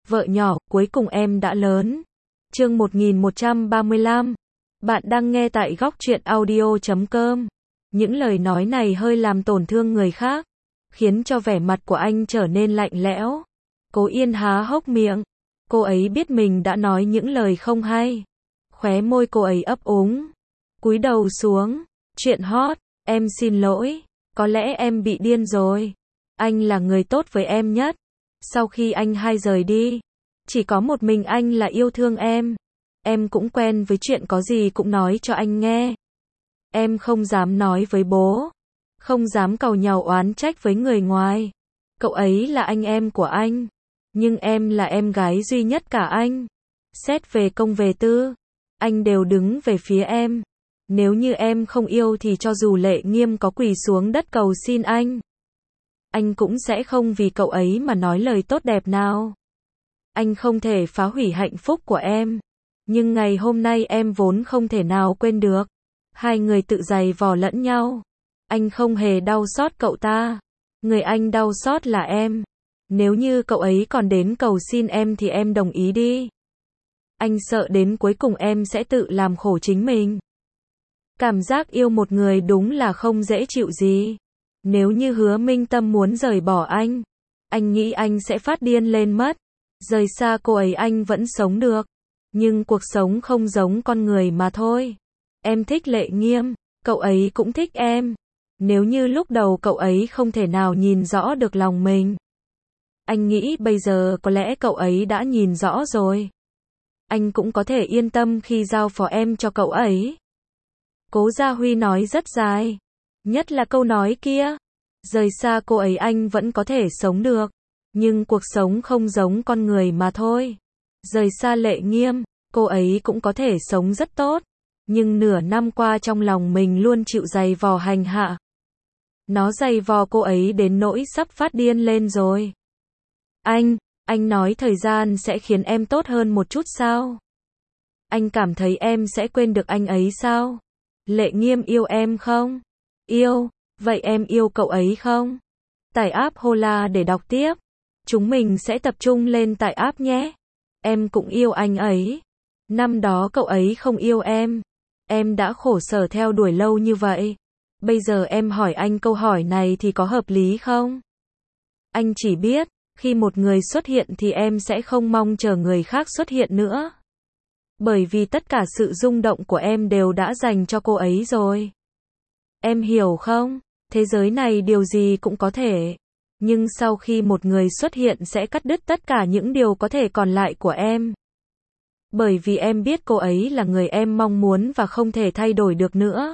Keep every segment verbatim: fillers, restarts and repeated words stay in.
Vợ nhỏ, cuối cùng em đã lớn. Chương một nghìn một trăm ba mươi lăm. Bạn đang nghe tại góc truyện audio chấm com. Những lời nói này hơi làm tổn thương người khác, khiến cho vẻ mặt của anh trở nên lạnh lẽo. Cố Yên há hốc miệng. Cô ấy biết mình đã nói những lời không hay. Khóe môi cô ấy ấp úng, cúi đầu xuống. Chuyện hot, em xin lỗi, có lẽ em bị điên rồi. Anh là người tốt với em nhất. Sau khi anh hai rời đi, chỉ có một mình anh là yêu thương em. Em cũng quen với chuyện có gì cũng nói cho anh nghe. Em không dám nói với bố, không dám càu nhàu oán trách với người ngoài. Cậu ấy là anh em của anh, nhưng em là em gái duy nhất cả anh. Xét về công về tư, anh đều đứng về phía em. Nếu như em không yêu thì cho dù Lệ Nghiêm có quỳ xuống đất cầu xin anh, anh cũng sẽ không vì cậu ấy mà nói lời tốt đẹp nào. Anh không thể phá hủy hạnh phúc của em, nhưng ngày hôm nay em vốn không thể nào quên được. Hai người tự giày vò lẫn nhau. Anh không hề đau xót cậu ta. Người anh đau xót là em. Nếu như cậu ấy còn đến cầu xin em thì em đồng ý đi. Anh sợ đến cuối cùng em sẽ tự làm khổ chính mình. Cảm giác yêu một người đúng là không dễ chịu gì. Nếu như Hứa Minh Tâm muốn rời bỏ anh, anh nghĩ anh sẽ phát điên lên mất. Rời xa cô ấy anh vẫn sống được, nhưng cuộc sống không giống con người mà thôi. Em thích Lệ Nghiêm, cậu ấy cũng thích em. Nếu như lúc đầu cậu ấy không thể nào nhìn rõ được lòng mình, anh nghĩ bây giờ có lẽ cậu ấy đã nhìn rõ rồi. Anh cũng có thể yên tâm khi giao phó em cho cậu ấy. Cố Gia Huy nói rất dài, nhất là câu nói kia. Rời xa cô ấy anh vẫn có thể sống được, nhưng cuộc sống không giống con người mà thôi. Rời xa Lệ Nghiêm, cô ấy cũng có thể sống rất tốt, nhưng nửa năm qua trong lòng mình luôn chịu giày vò hành hạ. Nó giày vò cô ấy đến nỗi sắp phát điên lên rồi. Anh, anh nói thời gian sẽ khiến em tốt hơn một chút sao? Anh cảm thấy em sẽ quên được anh ấy sao? Lệ Nghiêm yêu em không? Yêu, vậy em yêu cậu ấy không? Tải app Hola để đọc tiếp. Chúng mình sẽ tập trung lên tải app nhé. Em cũng yêu anh ấy. Năm đó cậu ấy không yêu em. Em đã khổ sở theo đuổi lâu như vậy. Bây giờ em hỏi anh câu hỏi này thì có hợp lý không? Anh chỉ biết, khi một người xuất hiện thì em sẽ không mong chờ người khác xuất hiện nữa. Bởi vì tất cả sự rung động của em đều đã dành cho cô ấy rồi. Em hiểu không? Thế giới này điều gì cũng có thể. Nhưng sau khi một người xuất hiện sẽ cắt đứt tất cả những điều có thể còn lại của em. Bởi vì em biết cô ấy là người em mong muốn và không thể thay đổi được nữa.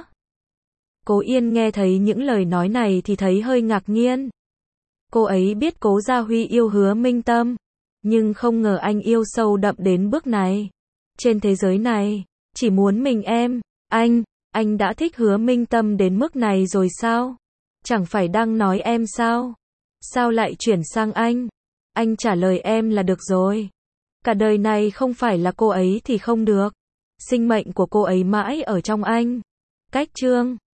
Cố Yên nghe thấy những lời nói này thì thấy hơi ngạc nhiên. Cô ấy biết Cố Gia Huy yêu Hứa Minh Tâm, nhưng không ngờ anh yêu sâu đậm đến bước này. Trên thế giới này, chỉ muốn mình em, anh, anh đã thích Hứa Minh Tâm đến mức này rồi sao? Chẳng phải đang nói em sao? Sao lại chuyển sang anh? Anh trả lời em là được rồi. Cả đời này không phải là cô ấy thì không được. Sinh mệnh của cô ấy mãi ở trong anh. Cách chương